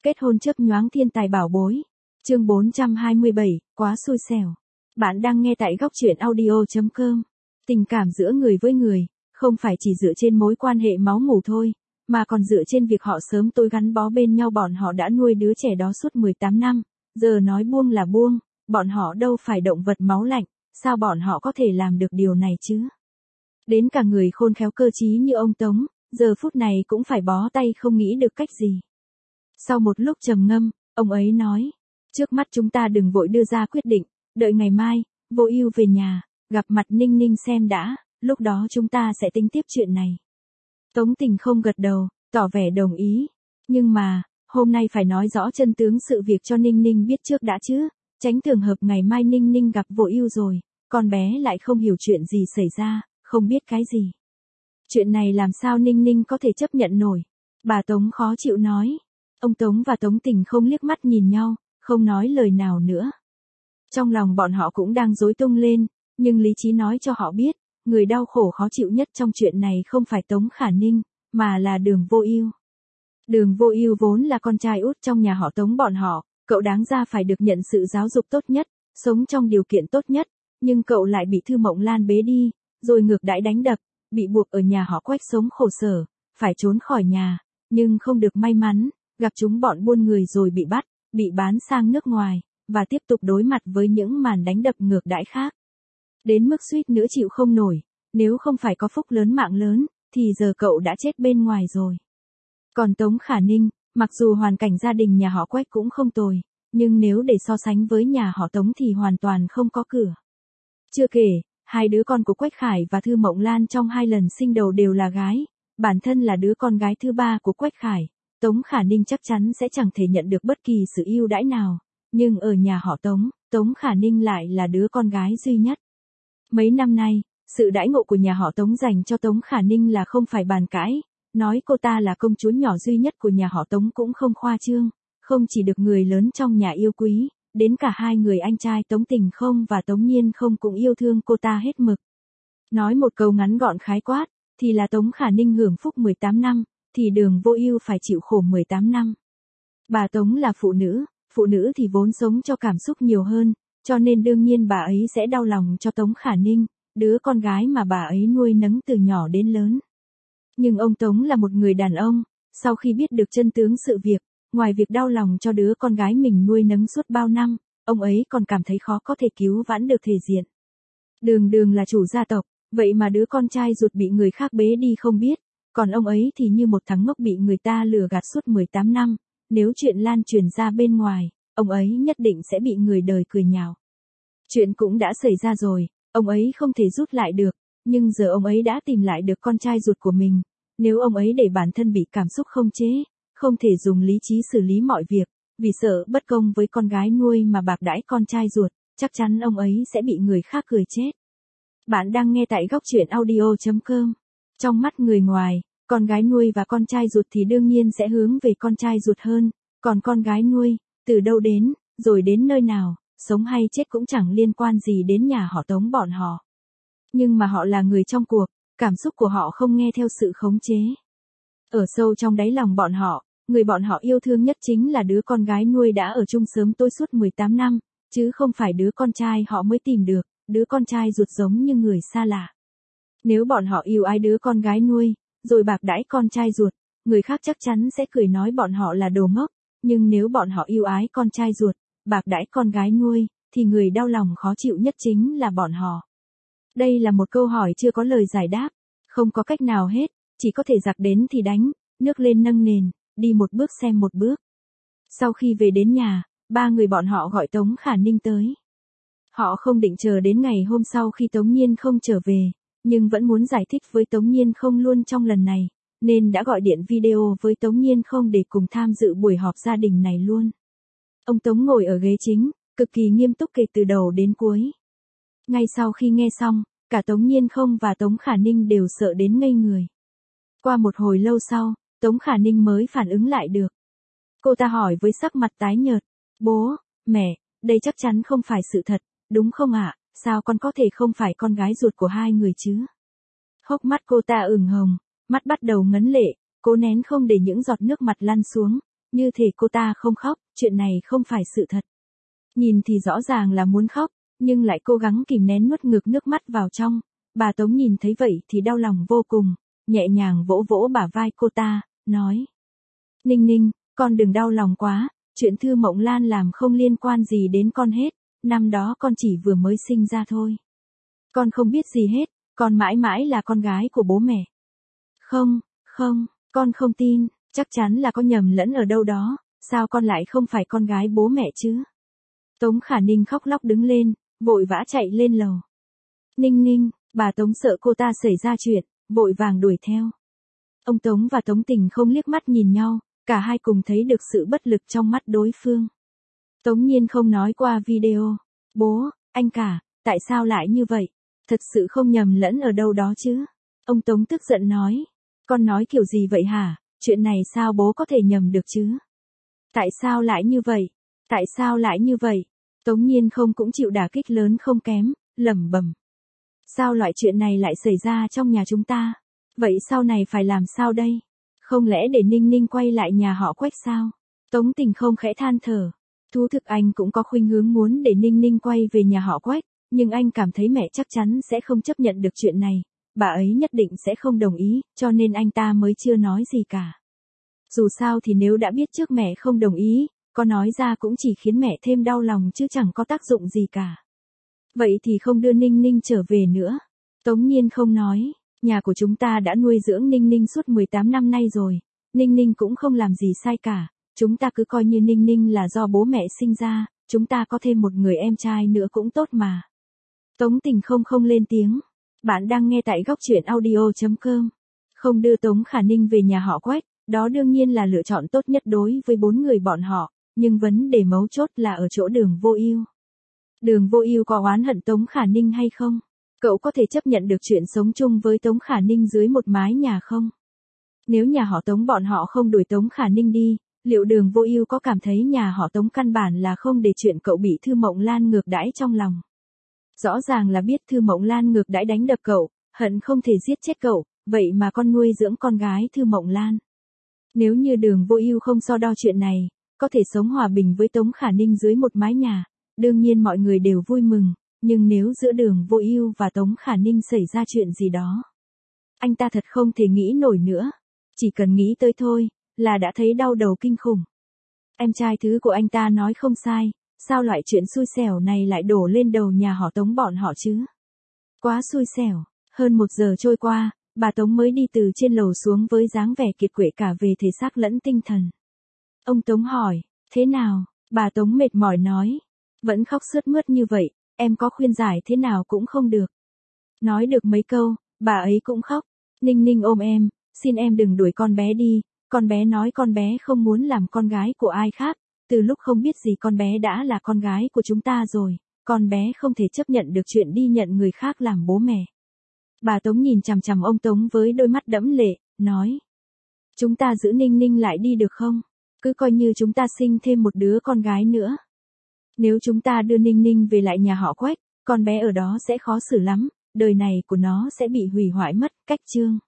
Kết hôn chớp nhoáng thiên tài bảo bối. Chương 427, quá xui xẻo. Bạn đang nghe tại góc truyện audio.com. Tình cảm giữa người với người, không phải chỉ dựa trên mối quan hệ máu mủ thôi, mà còn dựa trên việc họ sớm tối gắn bó bên nhau. Bọn họ đã nuôi đứa trẻ đó suốt 18 năm, giờ nói buông là buông, bọn họ đâu phải động vật máu lạnh, sao bọn họ có thể làm được điều này chứ? Đến cả người khôn khéo cơ trí như ông Tống, giờ phút này cũng phải bó tay không nghĩ được cách gì. Sau một lúc trầm ngâm, ông ấy nói, trước mắt chúng ta đừng vội đưa ra quyết định, đợi ngày mai, Vô Ưu về nhà, gặp mặt Ninh Ninh xem đã, lúc đó chúng ta sẽ tính tiếp chuyện này. Tống Tình không gật đầu, tỏ vẻ đồng ý, nhưng mà, hôm nay phải nói rõ chân tướng sự việc cho Ninh Ninh biết trước đã chứ, tránh trường hợp ngày mai Ninh Ninh gặp Vô Ưu rồi, con bé lại không hiểu chuyện gì xảy ra, không biết cái gì. Chuyện này làm sao Ninh Ninh có thể chấp nhận nổi? Bà Tống khó chịu nói. Ông Tống và Tống Tình không liếc mắt nhìn nhau, không nói lời nào nữa. Trong lòng bọn họ cũng đang rối tung lên, nhưng lý trí nói cho họ biết, người đau khổ khó chịu nhất trong chuyện này không phải Tống Khả Ninh, mà là Đường Vô Ưu. Đường Vô Ưu vốn là con trai út trong nhà họ Tống bọn họ, cậu đáng ra phải được nhận sự giáo dục tốt nhất, sống trong điều kiện tốt nhất, nhưng cậu lại bị Thư Mộng Lan bế đi, rồi ngược đãi đánh đập, bị buộc ở nhà họ Quách sống khổ sở, phải trốn khỏi nhà, nhưng không được may mắn, gặp chúng bọn buôn người rồi bị bắt, bị bán sang nước ngoài, và tiếp tục đối mặt với những màn đánh đập ngược đãi khác. Đến mức suýt nữa chịu không nổi, nếu không phải có phúc lớn mạng lớn, thì giờ cậu đã chết bên ngoài rồi. Còn Tống Khả Ninh, mặc dù hoàn cảnh gia đình nhà họ Quách cũng không tồi, nhưng nếu để so sánh với nhà họ Tống thì hoàn toàn không có cửa. Chưa kể, hai đứa con của Quách Khải và Thư Mộng Lan trong hai lần sinh đầu đều là gái, bản thân là đứa con gái thứ ba của Quách Khải, Tống Khả Ninh chắc chắn sẽ chẳng thể nhận được bất kỳ sự ưu đãi nào, nhưng ở nhà họ Tống, Tống Khả Ninh lại là đứa con gái duy nhất. Mấy năm nay, sự đãi ngộ của nhà họ Tống dành cho Tống Khả Ninh là không phải bàn cãi, nói cô ta là công chúa nhỏ duy nhất của nhà họ Tống cũng không khoa trương, không chỉ được người lớn trong nhà yêu quý, đến cả hai người anh trai Tống Tình Không và Tống Nhiên Không cũng yêu thương cô ta hết mực. Nói một câu ngắn gọn khái quát, thì là Tống Khả Ninh hưởng phúc 18 năm, thì Đường Vô Ưu phải chịu khổ 18 năm. Bà Tống là phụ nữ thì vốn sống cho cảm xúc nhiều hơn, cho nên đương nhiên bà ấy sẽ đau lòng cho Tống Khả Ninh, đứa con gái mà bà ấy nuôi nấng từ nhỏ đến lớn. Nhưng ông Tống là một người đàn ông, sau khi biết được chân tướng sự việc, ngoài việc đau lòng cho đứa con gái mình nuôi nấng suốt bao năm, ông ấy còn cảm thấy khó có thể cứu vãn được thể diện. Đường là chủ gia tộc, vậy mà đứa con trai ruột bị người khác bế đi không biết, còn ông ấy thì như một thằng ngốc bị người ta lừa gạt suốt 18 năm, nếu chuyện lan truyền ra bên ngoài, ông ấy nhất định sẽ bị người đời cười nhạo. Chuyện cũng đã xảy ra rồi, ông ấy không thể rút lại được, nhưng giờ ông ấy đã tìm lại được con trai ruột của mình, nếu ông ấy để bản thân bị cảm xúc không chế, không thể dùng lý trí xử lý mọi việc, vì sợ bất công với con gái nuôi mà bạc đãi con trai ruột, chắc chắn ông ấy sẽ bị người khác cười chết. Bạn đang nghe tại góc truyện audio.com. Trong mắt người ngoài, con gái nuôi và con trai ruột thì đương nhiên sẽ hướng về con trai ruột hơn, còn con gái nuôi, từ đâu đến, rồi đến nơi nào, sống hay chết cũng chẳng liên quan gì đến nhà họ Tống bọn họ. Nhưng mà họ là người trong cuộc, cảm xúc của họ không nghe theo sự khống chế. Ở sâu trong đáy lòng bọn họ, người bọn họ yêu thương nhất chính là đứa con gái nuôi đã ở chung sớm tối suốt 18 năm, chứ không phải đứa con trai họ mới tìm được, đứa con trai ruột giống như người xa lạ. Nếu bọn họ yêu ai đứa con gái nuôi, rồi bạc đãi con trai ruột, người khác chắc chắn sẽ cười nói bọn họ là đồ ngốc, nhưng nếu bọn họ yêu ái con trai ruột, bạc đãi con gái nuôi, thì người đau lòng khó chịu nhất chính là bọn họ. Đây là một câu hỏi chưa có lời giải đáp, không có cách nào hết, chỉ có thể giặc đến thì đánh, nước lên nâng nền, đi một bước xem một bước. Sau khi về đến nhà, ba người bọn họ gọi Tống Khả Ninh tới. Họ không định chờ đến ngày hôm sau khi Tống Nhiên Không trở về, nhưng vẫn muốn giải thích với Tống Nhiên Không luôn trong lần này, nên đã gọi điện video với Tống Nhiên Không để cùng tham dự buổi họp gia đình này luôn. Ông Tống ngồi ở ghế chính, cực kỳ nghiêm túc kể từ đầu đến cuối. Ngay sau khi nghe xong, cả Tống Nhiên Không và Tống Khả Ninh đều sợ đến ngây người. Qua một hồi lâu sau, Tống Khả Ninh mới phản ứng lại được. Cô ta hỏi với sắc mặt tái nhợt, bố, mẹ, đây chắc chắn không phải sự thật, đúng không ạ? Sao con có thể không phải con gái ruột của hai người chứ? Hốc mắt cô ta ửng hồng, mắt bắt đầu ngấn lệ, cố nén không để những giọt nước mặt lăn xuống, như thể cô ta không khóc, chuyện này không phải sự thật. Nhìn thì rõ ràng là muốn khóc, nhưng lại cố gắng kìm nén nuốt ngược nước mắt vào trong. Bà Tống nhìn thấy vậy thì đau lòng vô cùng, nhẹ nhàng vỗ vỗ bả vai cô ta, nói. Ninh Ninh, con đừng đau lòng quá, chuyện Thư Mộng Lan làm không liên quan gì đến con hết, năm đó con chỉ vừa mới sinh ra thôi. Con không biết gì hết, con mãi mãi là con gái của bố mẹ. Không, con không tin, chắc chắn là có nhầm lẫn ở đâu đó, sao con lại không phải con gái bố mẹ chứ? Tống Khả Ninh khóc lóc đứng lên, vội vã chạy lên lầu. Ninh Ninh, bà Tống sợ cô ta xảy ra chuyện, vội vàng đuổi theo. Ông Tống và Tống Tình không liếc mắt nhìn nhau, cả hai cùng thấy được sự bất lực trong mắt đối phương. Tống Nhiên không nói qua video. Bố, anh cả, tại sao lại như vậy? Thật sự không nhầm lẫn ở đâu đó chứ? Ông Tống tức giận nói. Con nói kiểu gì vậy hả? Chuyện này sao bố có thể nhầm được chứ? Tại sao lại như vậy? Tại sao lại như vậy? Tống Nhiên không cũng chịu đả kích lớn không kém, lẩm bẩm. Sao loại chuyện này lại xảy ra trong nhà chúng ta? Vậy sau này phải làm sao đây? Không lẽ để Ninh Ninh quay lại nhà họ Quách sao? Tống Tình không khẽ than thở. Thú thực anh cũng có khuynh hướng muốn để Ninh Ninh quay về nhà họ Quách, nhưng anh cảm thấy mẹ chắc chắn sẽ không chấp nhận được chuyện này, bà ấy nhất định sẽ không đồng ý, cho nên anh ta mới chưa nói gì cả. Dù sao thì nếu đã biết trước mẹ không đồng ý, có nói ra cũng chỉ khiến mẹ thêm đau lòng chứ chẳng có tác dụng gì cả. Vậy thì không đưa Ninh Ninh trở về nữa. Tống Nhiên không nói, nhà của chúng ta đã nuôi dưỡng Ninh Ninh suốt 18 năm nay rồi, Ninh Ninh cũng không làm gì sai cả, chúng ta cứ coi như Ninh Ninh là do bố mẹ sinh ra, chúng ta có thêm một người em trai nữa cũng tốt mà. Tống Tình không lên tiếng. Bạn đang nghe tại góc truyện audio.com. Không đưa Tống Khả Ninh về nhà họ Quách, đó đương nhiên là lựa chọn tốt nhất đối với 4 người bọn họ, nhưng vấn đề mấu chốt là ở chỗ Đường Vô Ưu. Đường Vô Ưu có oán hận Tống Khả Ninh hay không? Cậu có thể chấp nhận được chuyện sống chung với Tống Khả Ninh dưới một mái nhà không? Nếu nhà họ Tống bọn họ không đuổi Tống Khả Ninh đi, liệu Đường Vô Ưu có cảm thấy nhà họ Tống căn bản là không để chuyện cậu bị Thư Mộng Lan ngược đãi trong lòng? Rõ ràng là biết Thư Mộng Lan ngược đãi đánh đập cậu, hận không thể giết chết cậu, vậy mà con nuôi dưỡng con gái Thư Mộng Lan. Nếu như Đường Vô Ưu không so đo chuyện này, có thể sống hòa bình với Tống Khả Ninh dưới một mái nhà, đương nhiên mọi người đều vui mừng, nhưng nếu giữa Đường Vô Ưu và Tống Khả Ninh xảy ra chuyện gì đó, anh ta thật không thể nghĩ nổi nữa. Chỉ cần nghĩ tới thôi, là đã thấy đau đầu kinh khủng. Em trai thứ của anh ta nói không sai, sao loại chuyện xui xẻo này lại đổ lên đầu nhà họ Tống bọn họ chứ? Quá xui xẻo. Hơn 1 giờ trôi qua, bà Tống mới đi từ trên lầu xuống với dáng vẻ kiệt quệ cả về thể xác lẫn tinh thần. Ông Tống hỏi, thế nào? Bà Tống mệt mỏi nói, vẫn khóc sướt mướt như vậy, em có khuyên giải thế nào cũng không được. Nói được mấy câu, bà ấy cũng khóc. Ninh Ninh ôm em, xin em đừng đuổi con bé đi, con bé nói con bé không muốn làm con gái của ai khác, từ lúc không biết gì con bé đã là con gái của chúng ta rồi, con bé không thể chấp nhận được chuyện đi nhận người khác làm bố mẹ. Bà Tống nhìn chằm chằm ông Tống với đôi mắt đẫm lệ, nói. Chúng ta giữ Ninh Ninh lại đi được không? Cứ coi như chúng ta sinh thêm một đứa con gái nữa. Nếu chúng ta đưa Ninh Ninh về lại nhà họ Quách, con bé ở đó sẽ khó xử lắm, đời này của nó sẽ bị hủy hoại mất. Cách chương